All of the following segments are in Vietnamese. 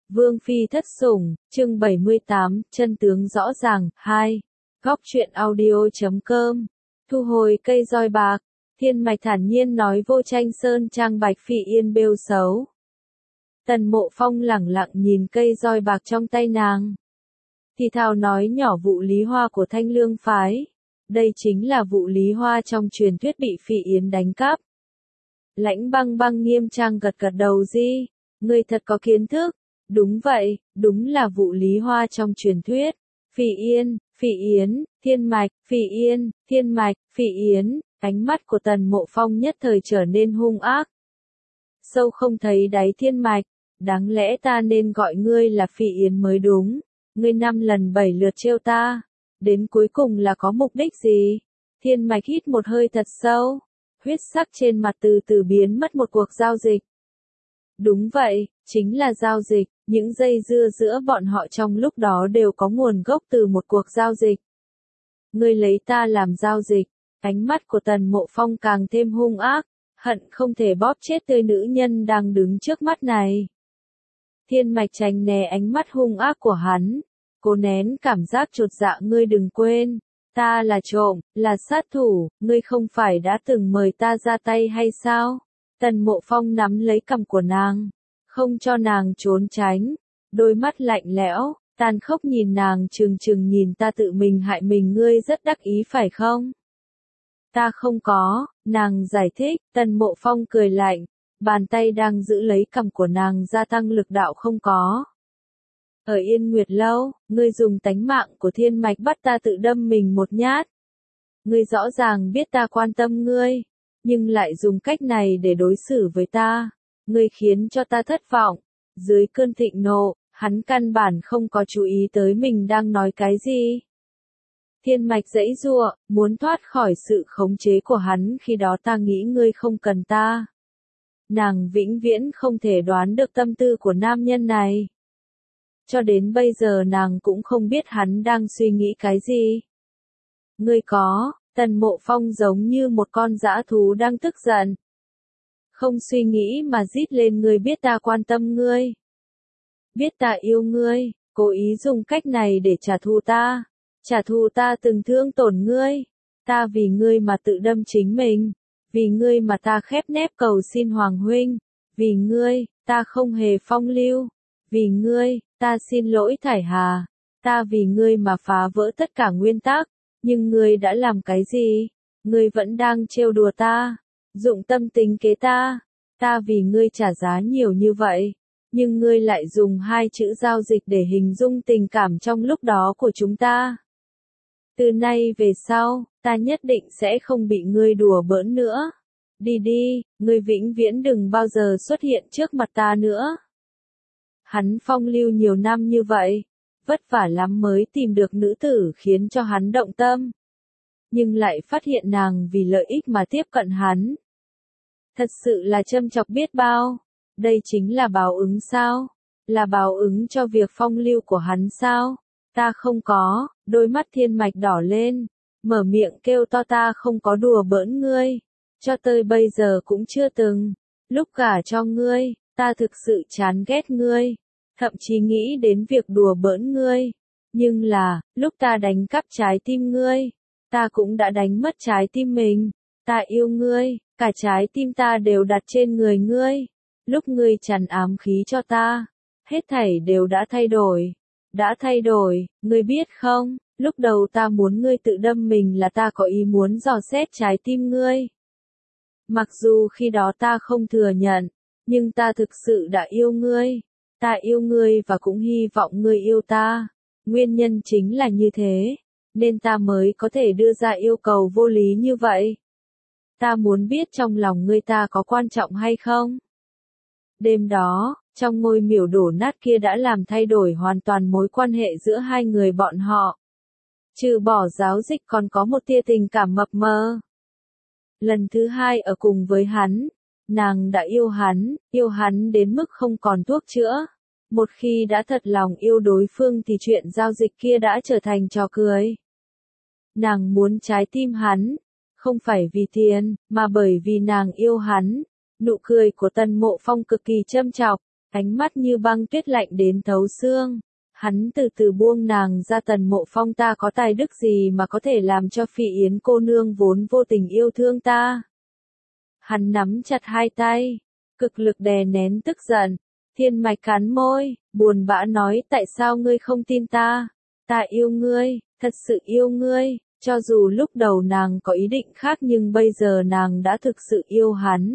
Vương Phi thất sủng, chương 78, chân tướng rõ ràng, 2. Góc truyện audio.com. Thu hồi cây roi bạc, Thiên Mạch thản nhiên nói vô tranh sơn trang Bạch Phỉ Yên bêu xấu. Tần Mộ Phong lẳng lặng nhìn cây roi bạc trong tay nàng. Thì thào nói nhỏ vụ lý hoa của Thanh Lương phái. Đây chính là vụ lý hoa trong truyền thuyết bị Phỉ Yên đánh cắp. Lãnh Băng Băng nghiêm trang gật gật đầu di, ngươi thật có kiến thức. Đúng vậy, đúng là vụ lý hoa trong truyền thuyết. Phỉ Yên, Phỉ Yến, Thiên Mạch, Phỉ Yên, Thiên Mạch, Phỉ Yến, ánh mắt của Tần Mộ Phong nhất thời trở nên hung ác. Sâu không thấy đáy Thiên Mạch, đáng lẽ ta nên gọi ngươi là Phỉ Yến mới đúng. Ngươi 5 lần 7 lượt trêu ta, đến cuối cùng là có mục đích gì? Thiên Mạch hít một hơi thật sâu, huyết sắc trên mặt từ từ biến mất một cuộc giao dịch. Đúng vậy, chính là giao dịch, những dây dưa giữa bọn họ trong lúc đó đều có nguồn gốc từ một cuộc giao dịch. Ngươi lấy ta làm giao dịch, ánh mắt của Tần Mộ Phong càng thêm hung ác, hận không thể bóp chết tươi nữ nhân đang đứng trước mắt này. Thiên Mạch tránh né ánh mắt hung ác của hắn, cố nén cảm giác chột dạ. Ngươi đừng quên, ta là trộm, là sát thủ, ngươi không phải đã từng mời ta ra tay hay sao? Tần Mộ Phong nắm lấy cằm của nàng, không cho nàng trốn tránh, đôi mắt lạnh lẽo, tàn khốc nhìn nàng trừng trừng nhìn ta tự mình hại mình. Ngươi rất đắc ý phải không? Ta không có, nàng giải thích. Tần Mộ Phong cười lạnh, bàn tay đang giữ lấy cằm của nàng gia tăng lực đạo. Không có. Ở Yên Nguyệt Lâu, ngươi dùng tánh mạng của Thiên Mạch bắt ta tự đâm mình một nhát. Ngươi rõ ràng biết ta quan tâm ngươi, nhưng lại dùng cách này để đối xử với ta. Ngươi khiến cho ta thất vọng. Dưới cơn thịnh nộ, hắn căn bản không có chú ý tới mình đang nói cái gì. Thiên Mạch giãy giụa, muốn thoát khỏi sự khống chế của hắn. Khi đó ta nghĩ ngươi không cần ta. Nàng vĩnh viễn không thể đoán được tâm tư của nam nhân này. Cho đến bây giờ nàng cũng không biết hắn đang suy nghĩ cái gì. Ngươi có, Tần Mộ Phong giống như một con dã thú đang tức giận. Không suy nghĩ mà rít lên. Ngươi biết ta quan tâm ngươi. Biết ta yêu ngươi, cố ý dùng cách này để trả thù ta. Trả thù ta từng thương tổn ngươi. Ta vì ngươi mà tự đâm chính mình. Vì ngươi mà ta khép nép cầu xin Hoàng huynh. Vì ngươi, ta không hề phong lưu. Vì ngươi, ta xin lỗi Thải Hà. Ta vì ngươi mà phá vỡ tất cả nguyên tắc. Nhưng ngươi đã làm cái gì? Ngươi vẫn đang trêu đùa ta. Dụng tâm tính kế ta. Ta vì ngươi trả giá nhiều như vậy. Nhưng ngươi lại dùng 2 chữ giao dịch để hình dung tình cảm trong lúc đó của chúng ta. Từ nay về sau, ta nhất định sẽ không bị ngươi đùa bỡn nữa. Đi đi, ngươi vĩnh viễn đừng bao giờ xuất hiện trước mặt ta nữa. Hắn phong lưu nhiều năm như vậy, vất vả lắm mới tìm được nữ tử khiến cho hắn động tâm. Nhưng lại phát hiện nàng vì lợi ích mà tiếp cận hắn. Thật sự là châm chọc biết bao. Đây chính là báo ứng sao? Là báo ứng cho việc phong lưu của hắn sao? Ta không có. Đôi mắt Thiên Mạch đỏ lên, mở miệng kêu to. Ta không có đùa bỡn ngươi. Cho tới bây giờ cũng chưa từng. Lúc gả cho ngươi, ta thực sự chán ghét ngươi. Thậm chí nghĩ đến việc đùa bỡn ngươi. Nhưng là, lúc ta đánh cắp trái tim ngươi, ta cũng đã đánh mất trái tim mình. Ta yêu ngươi, cả trái tim ta đều đặt trên người ngươi. Lúc ngươi tràn ám khí cho ta, hết thảy đều đã thay đổi. Đã thay đổi, ngươi biết không, lúc đầu ta muốn ngươi tự đâm mình là ta có ý muốn dò xét trái tim ngươi. Mặc dù khi đó ta không thừa nhận, nhưng ta thực sự đã yêu ngươi. Ta yêu ngươi và cũng hy vọng ngươi yêu ta. Nguyên nhân chính là như thế, nên ta mới có thể đưa ra yêu cầu vô lý như vậy. Ta muốn biết trong lòng ngươi ta có quan trọng hay không. Đêm đó, trong ngôi miểu đổ nát kia đã làm thay đổi hoàn toàn mối quan hệ giữa hai người bọn họ. Trừ bỏ giáo dịch còn có một tia tình cảm mập mờ. Lần thứ 2 ở cùng với hắn, nàng đã yêu hắn đến mức không còn thuốc chữa. Một khi đã thật lòng yêu đối phương thì chuyện giao dịch kia đã trở thành trò cười. Nàng muốn trái tim hắn, không phải vì tiền, mà bởi vì nàng yêu hắn. Nụ cười của Tần Mộ Phong cực kỳ châm chọc, ánh mắt như băng tuyết lạnh đến thấu xương. Hắn từ từ buông nàng ra. Tần Mộ Phong, ta có tài đức gì mà có thể làm cho Phỉ Yến cô nương vốn vô tình yêu thương ta? Hắn nắm chặt hai tay, cực lực đè nén tức giận. Thiên Mạch cắn môi, buồn bã nói, tại sao ngươi không tin ta? Ta yêu ngươi, thật sự yêu ngươi. Cho dù lúc đầu nàng có ý định khác nhưng bây giờ nàng đã thực sự yêu hắn.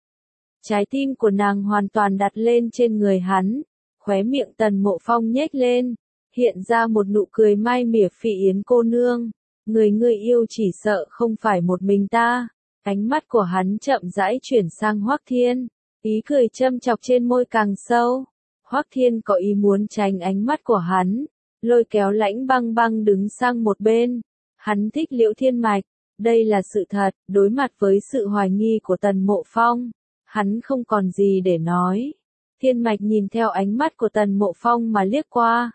Trái tim của nàng hoàn toàn đặt lên trên người hắn. Khóe miệng Tần Mộ Phong nhếch lên, hiện ra một nụ cười mai mỉa. Phỉ Yến cô nương, người ngươi yêu chỉ sợ không phải một mình ta. Ánh mắt của hắn chậm rãi chuyển sang Hoắc Thiên, ý cười châm chọc trên môi càng sâu. Hoắc Thiên có ý muốn tránh ánh mắt của hắn, lôi kéo Lãnh Băng Băng đứng sang một bên. Hắn thích Liễu Thiên Mạch, đây là sự thật. Đối mặt với sự hoài nghi của Tần Mộ Phong, hắn không còn gì để nói. Thiên Mạch nhìn theo ánh mắt của Tần Mộ Phong mà liếc qua.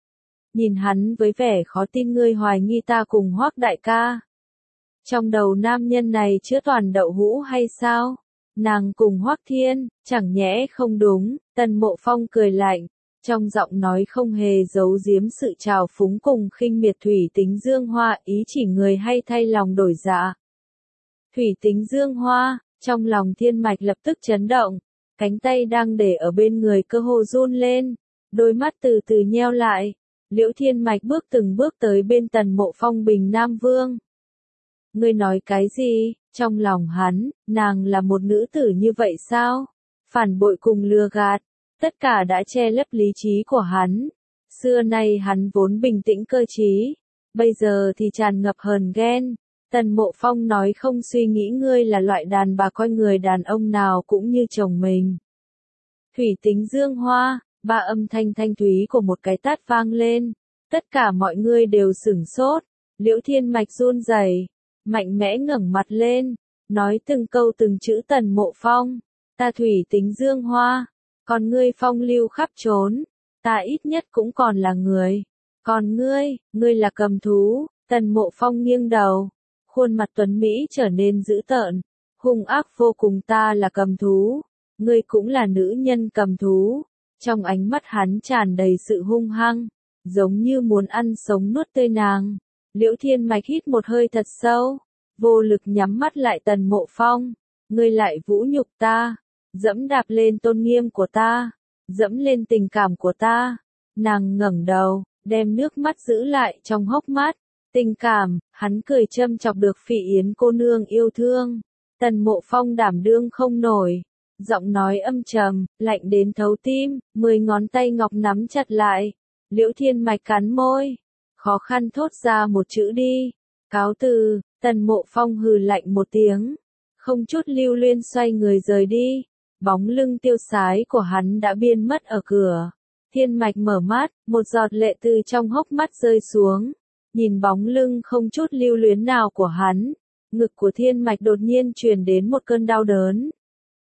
Nhìn hắn với vẻ khó tin, ngươi hoài nghi ta cùng Hoắc đại ca? Trong đầu nam nhân này chứa toàn đậu hũ hay sao? Nàng cùng Hoắc Thiên, chẳng nhẽ không đúng? Tần Mộ Phong cười lạnh, trong giọng nói không hề giấu giếm sự trào phúng cùng khinh miệt. Thủy Tính Dương Hoa, ý chỉ người hay thay lòng đổi dạ? Thủy Tính Dương Hoa, trong lòng Thiên Mạch lập tức chấn động, cánh tay đang để ở bên người cơ hồ run lên, đôi mắt từ từ nheo lại. Liễu Thiên Mạch bước từng bước tới bên Tần Mộ Phong. Bình Nam Vương, ngươi nói cái gì? Trong lòng hắn, nàng là một nữ tử như vậy sao? Phản bội cùng lừa gạt, tất cả đã che lấp lý trí của hắn. Xưa nay hắn vốn bình tĩnh cơ trí, bây giờ thì tràn ngập hờn ghen. Tần Mộ Phong nói không suy nghĩ, ngươi là loại đàn bà coi người đàn ông nào cũng như chồng mình. Thủy Tính Dương Hoa, ba âm thanh thanh thúy của một cái tát vang lên, tất cả mọi người đều sửng sốt. Liễu Thiên Mạch run rẩy, mạnh mẽ ngẩng mặt lên, nói từng câu từng chữ. Tần Mộ Phong, ta Thủy Tính Dương Hoa, còn ngươi phong lưu khắp trốn, ta ít nhất cũng còn là người. Còn ngươi là cầm thú. Tần Mộ Phong nghiêng đầu, khuôn mặt tuấn Mỹ trở nên dữ tợn, hung ác vô cùng. Ta là cầm thú, ngươi cũng là nữ nhân cầm thú. Trong ánh mắt hắn tràn đầy sự hung hăng, giống như muốn ăn sống nuốt tươi nàng. Liễu Thiên Mạch hít một hơi thật sâu, vô lực nhắm mắt lại. Tần Mộ Phong, ngươi lại vũ nhục ta, dẫm đạp lên tôn nghiêm của ta, dẫm lên tình cảm của ta. Nàng ngẩng đầu, đem nước mắt giữ lại trong hốc mắt. Tình cảm, hắn cười châm chọc được Phỉ Yến cô nương yêu thương. Tần Mộ Phong đảm đương không nổi, giọng nói âm trầm, lạnh đến thấu tim, 10 ngón tay ngọc nắm chặt lại. Liễu Thiên Mạch cắn môi, khó khăn thốt ra một chữ đi. Cáo từ. Tần Mộ Phong hừ lạnh một tiếng, không chút lưu luyến xoay người rời đi. Bóng lưng tiêu sái của hắn đã biến mất ở cửa. Thiên Mạch mở mắt, một giọt lệ từ trong hốc mắt rơi xuống. Nhìn bóng lưng không chút lưu luyến nào của hắn, ngực của Thiên Mạch đột nhiên truyền đến một cơn đau đớn.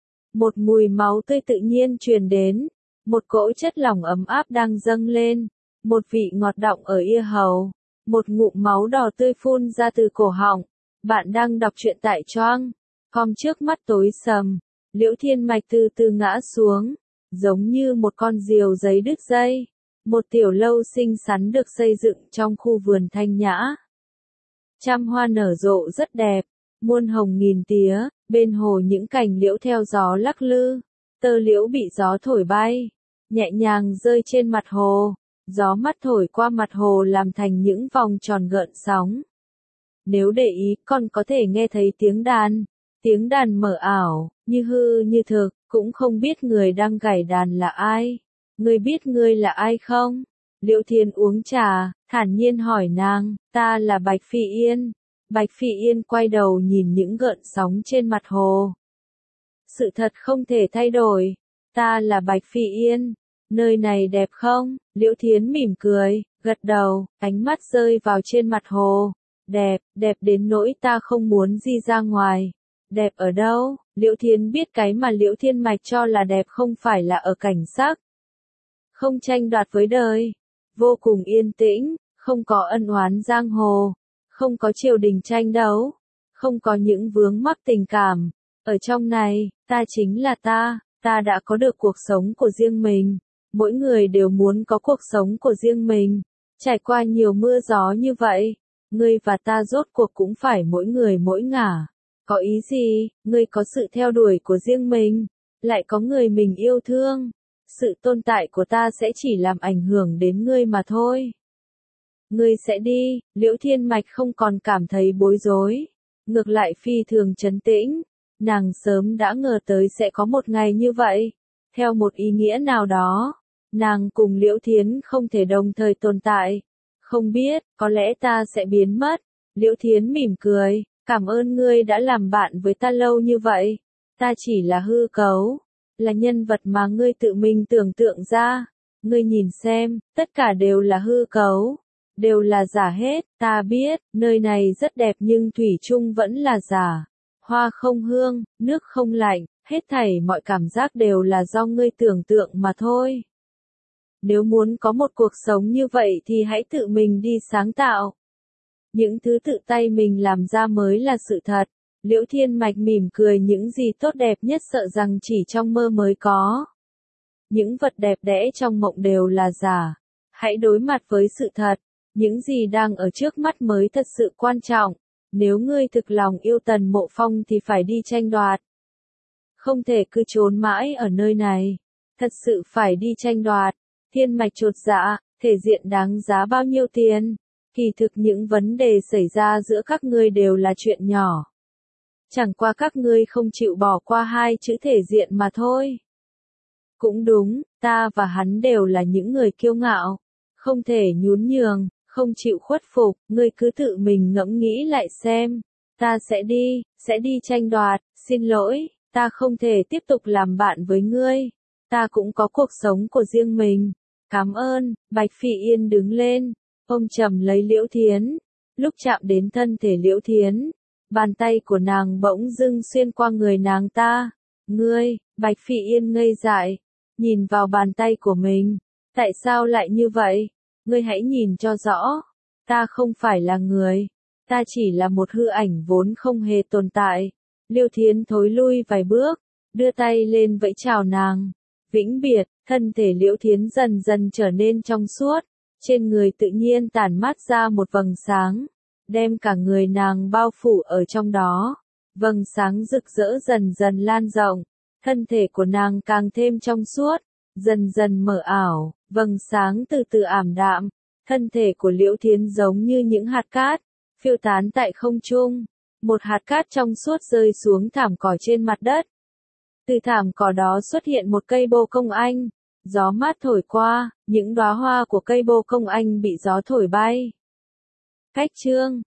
Một mùi máu tươi tự nhiên truyền đến, một cỗ chất lỏng ấm áp đang dâng lên, một vị ngọt đọng ở yết hầu, một ngụm máu đỏ tươi phun ra từ cổ họng. Bạn đang đọc truyện tại Choang. Com. Trước mắt tối sầm, Liễu Thiên Mạch từ từ ngã xuống, giống như một con diều giấy đứt dây. Một tiểu lâu xinh xắn được xây dựng trong khu vườn thanh nhã. Trăm hoa nở rộ rất đẹp, muôn hồng nghìn tía, bên hồ những cành liễu theo gió lắc lư. Tơ liễu bị gió thổi bay, nhẹ nhàng rơi trên mặt hồ. Gió mát thổi qua mặt hồ làm thành những vòng tròn gợn sóng. Nếu để ý, còn có thể nghe thấy tiếng đàn mờ ảo, như hư như thực, cũng không biết người đang gảy đàn là ai. Ngươi biết ngươi là ai không? Liễu Thiên uống trà, thản nhiên hỏi nàng. Ta là Bạch Phỉ Yên. Bạch Phỉ Yên quay đầu nhìn những gợn sóng trên mặt hồ. Sự thật không thể thay đổi. Ta là Bạch Phỉ Yên. Nơi này đẹp không? Liễu Thiến mỉm cười, gật đầu, ánh mắt rơi vào trên mặt hồ. Đẹp, đẹp đến nỗi ta không muốn di ra ngoài. Đẹp ở đâu? Liễu Thiến biết cái mà Liễu Thiên Mạch cho là đẹp không phải là ở cảnh sắc. Không tranh đoạt với đời, vô cùng yên tĩnh, không có ân oán giang hồ, không có triều đình tranh đấu, không có những vướng mắc tình cảm. Ở trong này, ta chính là ta ta đã có được cuộc sống của riêng mình. Mỗi người đều muốn có cuộc sống của riêng mình. Trải qua nhiều mưa gió như vậy, ngươi và ta rốt cuộc cũng phải mỗi người mỗi ngả. Có ý gì? Ngươi có sự theo đuổi của riêng mình, lại có người mình yêu thương. Sự tồn tại của ta sẽ chỉ làm ảnh hưởng đến ngươi mà thôi. Ngươi sẽ đi. Liễu Thiên Mạch không còn cảm thấy bối rối, ngược lại phi thường trấn tĩnh. Nàng sớm đã ngờ tới sẽ có một ngày như vậy. Theo một ý nghĩa nào đó, nàng cùng Liễu Thiến không thể đồng thời tồn tại. Không biết, có lẽ ta sẽ biến mất. Liễu Thiến mỉm cười, cảm ơn ngươi đã làm bạn với ta lâu như vậy. Ta chỉ là hư cấu, là nhân vật mà ngươi tự mình tưởng tượng ra. Ngươi nhìn xem, tất cả đều là hư cấu, đều là giả hết. Ta biết, nơi này rất đẹp nhưng thủy chung vẫn là giả. Hoa không hương, nước không lạnh, hết thảy mọi cảm giác đều là do ngươi tưởng tượng mà thôi. Nếu muốn có một cuộc sống như vậy thì hãy tự mình đi sáng tạo. Những thứ tự tay mình làm ra mới là sự thật. Liễu Thiên Mạch mỉm cười, những gì tốt đẹp nhất sợ rằng chỉ trong mơ mới có. Những vật đẹp đẽ trong mộng đều là giả. Hãy đối mặt với sự thật. Những gì đang ở trước mắt mới thật sự quan trọng. Nếu ngươi thực lòng yêu Tần Mộ Phong thì phải đi tranh đoạt. Không thể cứ trốn mãi ở nơi này. Thật sự phải đi tranh đoạt. Thiên Mạch chột dạ, thể diện đáng giá bao nhiêu tiền? Kỳ thực những vấn đề xảy ra giữa các ngươi đều là chuyện nhỏ. Chẳng qua các ngươi không chịu bỏ qua hai chữ thể diện mà thôi. Cũng đúng, ta và hắn đều là những người kiêu ngạo. Không thể nhún nhường, không chịu khuất phục, ngươi cứ tự mình ngẫm nghĩ lại xem. Ta sẽ đi tranh đoạt, xin lỗi, ta không thể tiếp tục làm bạn với ngươi. Ta cũng có cuộc sống của riêng mình. Cảm ơn. Bạch Phỉ Yên đứng lên, ôm chầm lấy Liễu Thiến. Lúc chạm đến thân thể Liễu Thiến, bàn tay của nàng bỗng dưng xuyên qua người nàng ta. Ngươi, Bạch Phỉ Yên ngây dại, nhìn vào bàn tay của mình. Tại sao lại như vậy? Ngươi hãy nhìn cho rõ. Ta không phải là người. Ta chỉ là một hư ảnh vốn không hề tồn tại. Liễu Thiến thối lui vài bước, đưa tay lên vẫy chào nàng. Vĩnh biệt, thân thể Liễu Thiến dần dần trở nên trong suốt. Trên người tự nhiên tản mát ra một vầng sáng, đem cả người nàng bao phủ ở trong đó. Vầng sáng rực rỡ dần dần lan rộng, thân thể của nàng càng thêm trong suốt, dần dần mờ ảo, vầng sáng từ từ ảm đạm. Thân thể của Liễu Thiến giống như những hạt cát, phiêu tán tại không trung. Một hạt cát trong suốt rơi xuống thảm cỏ trên mặt đất. Từ thảm cỏ đó xuất hiện một cây bồ công anh. Gió mát thổi qua, những đóa hoa của cây bồ công anh bị gió thổi bay. Cách chương